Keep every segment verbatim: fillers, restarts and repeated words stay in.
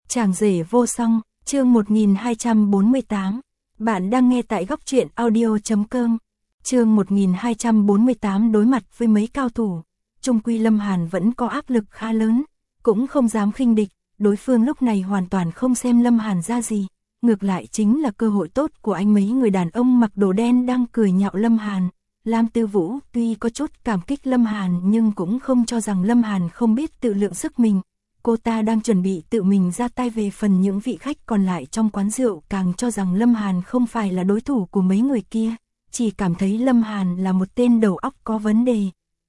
Chàng rể vô song, chương một nghìn hai trăm bốn mươi tám. Bạn đang nghe tại góc truyện audio.com. Chương một nghìn hai trăm bốn mươi tám. Đối mặt với mấy cao thủ, chung quy Lâm Hàn vẫn có áp lực khá lớn, cũng không dám khinh địch. Đối phương lúc này hoàn toàn không xem Lâm Hàn ra gì, ngược lại chính là cơ hội tốt của anh. Mấy người đàn ông mặc đồ đen đang cười nhạo Lâm Hàn. Lam Tư Vũ tuy có chút cảm kích Lâm Hàn nhưng cũng không cho rằng Lâm Hàn không biết tự lượng sức mình. Cô ta đang chuẩn bị tự mình ra tay. Về phần những vị khách còn lại trong quán rượu càng cho rằng Lâm Hàn không phải là đối thủ của mấy người kia, chỉ cảm thấy Lâm Hàn là một tên đầu óc có vấn đề.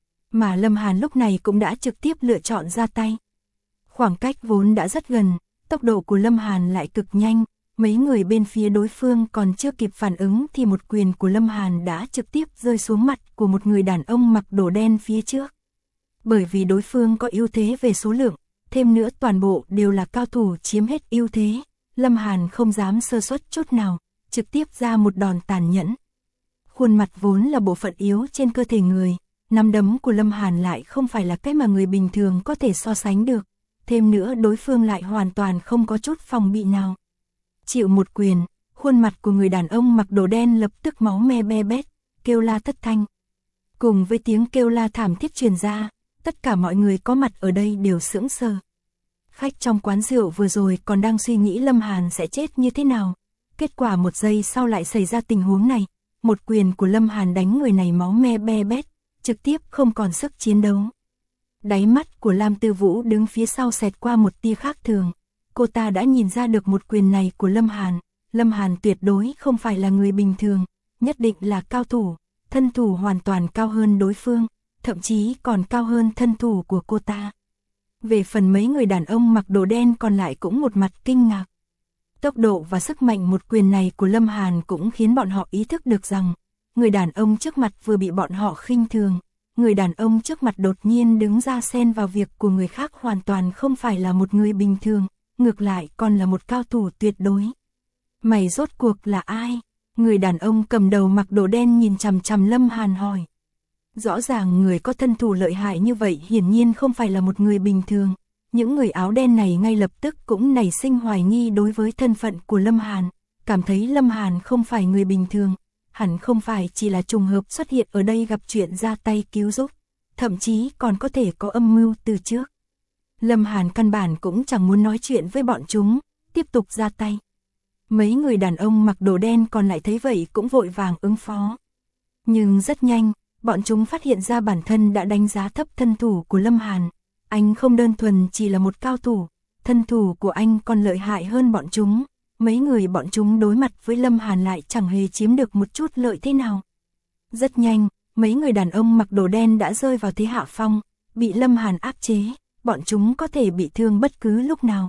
Mà Lâm Hàn lúc này cũng đã trực tiếp lựa chọn ra tay. Khoảng cách vốn đã rất gần, tốc độ của Lâm Hàn lại cực nhanh, mấy người bên phía đối phương còn chưa kịp phản ứng thì một quyền của Lâm Hàn đã trực tiếp rơi xuống mặt của một người đàn ông mặc đồ đen phía trước. Bởi vì đối phương có ưu thế về số lượng, thêm nữa toàn bộ đều là cao thủ chiếm hết ưu thế, Lâm Hàn không dám sơ suất chút nào, trực tiếp ra một đòn tàn nhẫn. Khuôn mặt vốn là bộ phận yếu trên cơ thể người, nắm đấm của Lâm Hàn lại không phải là cái mà người bình thường có thể so sánh được, thêm nữa đối phương lại hoàn toàn không có chút phòng bị nào. Chịu một quyền, khuôn mặt của người đàn ông mặc đồ đen lập tức máu me be bét, kêu la thất thanh. Cùng với tiếng kêu la thảm thiết truyền ra, tất cả mọi người có mặt ở đây đều sững sờ. Khách trong quán rượu vừa rồi còn đang suy nghĩ Lâm Hàn sẽ chết như thế nào, kết quả một giây sau lại xảy ra tình huống này. Một quyền của Lâm Hàn đánh người này máu me be bét, trực tiếp không còn sức chiến đấu. Đáy mắt của Lam Tư Vũ đứng phía sau xẹt qua một tia khác thường. Cô ta đã nhìn ra được một quyền này của Lâm Hàn, Lâm Hàn tuyệt đối không phải là người bình thường, nhất định là cao thủ, thân thủ hoàn toàn cao hơn đối phương, thậm chí còn cao hơn thân thủ của cô ta. Về phần mấy người đàn ông mặc đồ đen còn lại cũng một mặt kinh ngạc. Tốc độ và sức mạnh một quyền này của Lâm Hàn cũng khiến bọn họ ý thức được rằng, người đàn ông trước mặt vừa bị bọn họ khinh thường, người đàn ông trước mặt đột nhiên đứng ra xen vào việc của người khác hoàn toàn không phải là một người bình thường, ngược lại còn là một cao thủ tuyệt đối. Mày rốt cuộc là ai? Người đàn ông cầm đầu mặc đồ đen nhìn chằm chằm Lâm Hàn hỏi. Rõ ràng người có thân thủ lợi hại như vậy hiển nhiên không phải là một người bình thường. Những người áo đen này ngay lập tức cũng nảy sinh hoài nghi đối với thân phận của Lâm Hàn, cảm thấy Lâm Hàn không phải người bình thường, hẳn không phải chỉ là trùng hợp xuất hiện ở đây gặp chuyện ra tay cứu giúp, thậm chí còn có thể có âm mưu từ trước. Lâm Hàn căn bản cũng chẳng muốn nói chuyện với bọn chúng, tiếp tục ra tay. Mấy người đàn ông mặc đồ đen còn lại thấy vậy cũng vội vàng ứng phó. Nhưng rất nhanh, bọn chúng phát hiện ra bản thân đã đánh giá thấp thân thủ của Lâm Hàn. Anh không đơn thuần chỉ là một cao thủ, thân thủ của anh còn lợi hại hơn bọn chúng. Mấy người bọn chúng đối mặt với Lâm Hàn lại chẳng hề chiếm được một chút lợi thế nào. Rất nhanh, mấy người đàn ông mặc đồ đen đã rơi vào thế hạ phong, bị Lâm Hàn áp chế, bọn chúng có thể bị thương bất cứ lúc nào.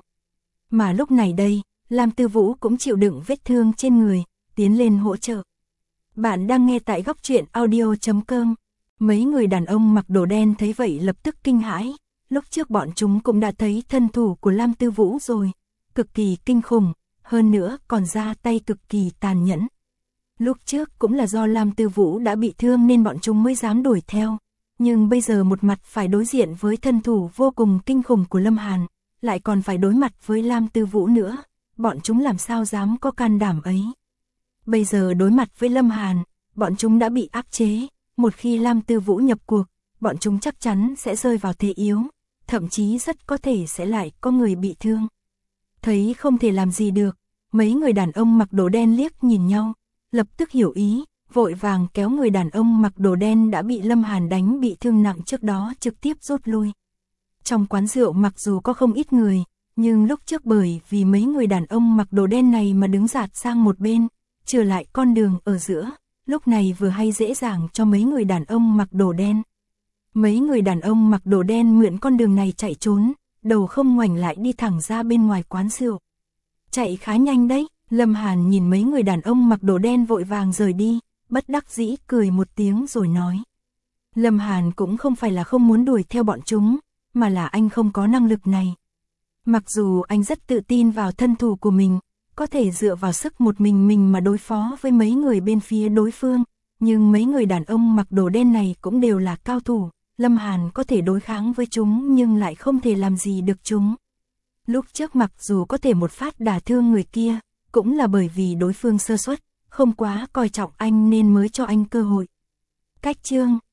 Mà lúc này đây, Lam Tư Vũ cũng chịu đựng vết thương trên người, tiến lên hỗ trợ. Bạn đang nghe tại góc truyện audio.com. Mấy người đàn ông mặc đồ đen thấy vậy lập tức kinh hãi. Lúc trước bọn chúng cũng đã thấy thân thủ của Lam Tư Vũ rồi, cực kỳ kinh khủng, hơn nữa còn ra tay cực kỳ tàn nhẫn. Lúc trước cũng là do Lam Tư Vũ đã bị thương nên bọn chúng mới dám đuổi theo, nhưng bây giờ một mặt phải đối diện với thân thủ vô cùng kinh khủng của Lâm Hàn, lại còn phải đối mặt với Lam Tư Vũ nữa, bọn chúng làm sao dám có can đảm ấy. Bây giờ đối mặt với Lâm Hàn, bọn chúng đã bị áp chế, một khi Lam Tư Vũ nhập cuộc, bọn chúng chắc chắn sẽ rơi vào thế yếu, thậm chí rất có thể sẽ lại có người bị thương. Thấy không thể làm gì được, mấy người đàn ông mặc đồ đen liếc nhìn nhau, lập tức hiểu ý, vội vàng kéo người đàn ông mặc đồ đen đã bị Lâm Hàn đánh bị thương nặng trước đó trực tiếp rút lui. Trong quán rượu mặc dù có không ít người, nhưng lúc trước bởi vì mấy người đàn ông mặc đồ đen này mà đứng dạt sang một bên, trừ lại con đường ở giữa, lúc này vừa hay dễ dàng cho mấy người đàn ông mặc đồ đen. Mấy người đàn ông mặc đồ đen mượn con đường này chạy trốn, đầu không ngoảnh lại đi thẳng ra bên ngoài quán rượu. Chạy khá nhanh đấy, Lâm Hàn nhìn mấy người đàn ông mặc đồ đen vội vàng rời đi, bất đắc dĩ cười một tiếng rồi nói. Lâm Hàn cũng không phải là không muốn đuổi theo bọn chúng, mà là anh không có năng lực này. Mặc dù anh rất tự tin vào thân thủ của mình, có thể dựa vào sức một mình mình mà đối phó với mấy người bên phía đối phương, nhưng mấy người đàn ông mặc đồ đen này cũng đều là cao thủ, Lâm Hàn có thể đối kháng với chúng nhưng lại không thể làm gì được chúng. Lúc trước mặc dù có thể một phát đả thương người kia, cũng là bởi vì đối phương sơ suất, không quá coi trọng anh nên mới cho anh cơ hội. Cách chương